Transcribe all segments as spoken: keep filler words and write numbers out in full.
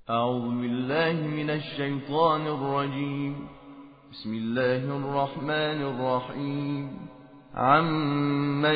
أعوذ بالله من الشيطان الرجيم. بسم الله الرحمن الرحيم. عم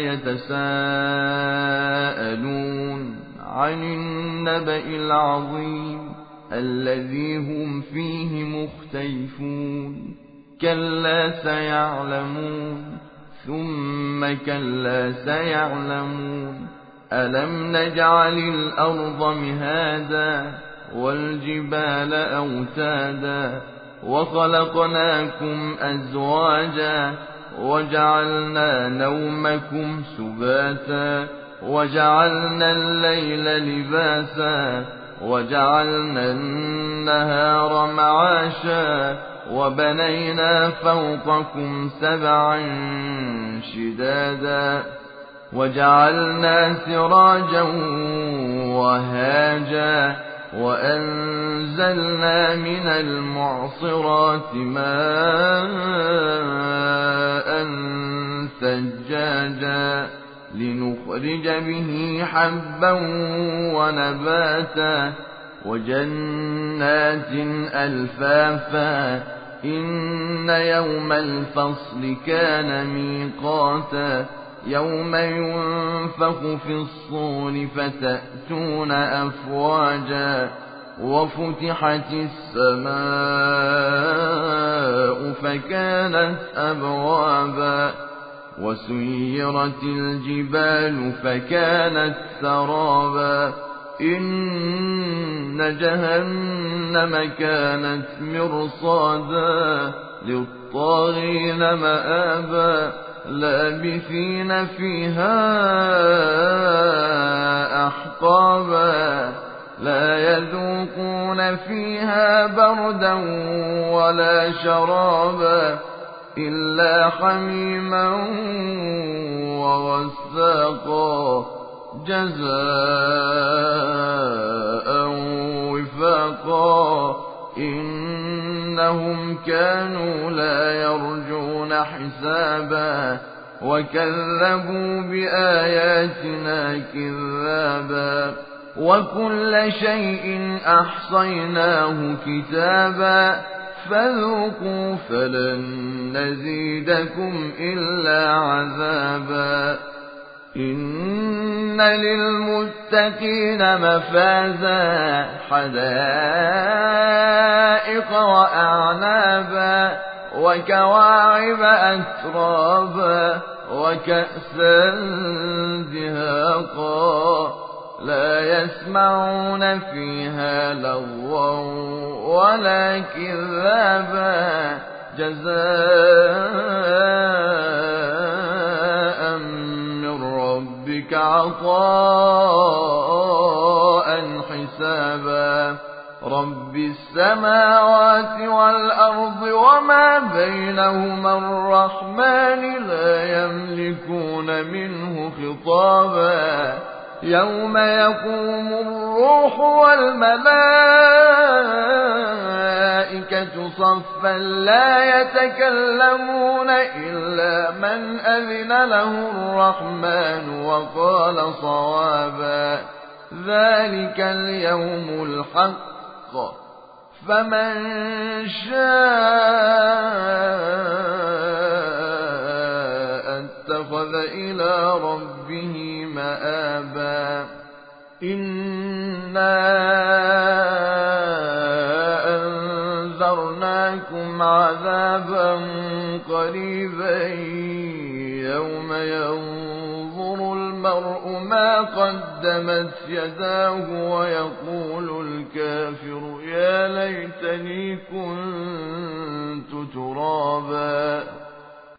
يتساءلون عن النبأ العظيم الذي هم فيه مختلفون. كلا سيعلمون ثم كلا سيعلمون. ألم نجعل الأرض مهادا والجبال أوتادا وخلقناكم أزواجا وجعلنا نومكم سباتا وجعلنا الليل لباسا وجعلنا النهار معاشا وبنينا فوقكم سبعا شدادا وجعلنا سراجا وهاجا وأنزلنا من المعصرات ماء ثجاجا لنخرج به حبا ونباتا وجنات ألفافا. إن يوم الفصل كان ميقاتا يوم ينفخ في الصور فتأتون أفواجا وفتحت السماء فكانت أبوابا وسيرت الجبال فكانت سرابا. إن جهنم كانت مرصادا للطاغين مآبا لابثين فيها أحقابا لا يذوقون فيها بردا ولا شرابا إلا حميما وغساقا جزاء وفاقا. إنهم كانوا لا يرجون حسابا وكذبوا بآياتنا كذابا. وكل شيء أحصيناه كتابا فذوقوا فلن نزيدكم إلا عذابا. إن للمتقين مفازا حدائق وأعنابا وكواعب أترابا وكأسا دهاقا لا يسمعون فيها لغوا ولا كذابا جزاء من ربك عطاء حسابا. رب السماوات والأرض وما بينهما الرحمن لا يملكون منه خطابا. يوم يقوم الروح والملائكة صفا لا يتكلمون إلا من أذن له الرحمن وقال صوابا. ذلك اليوم الحق فمن شاء اتخذ إلى ربه مآبا. إنا أنذرناكم عذابا قريبا يوم ينظر المرء ما قدمت يداه ويقول الكافر يا ليتني كنت ترابا.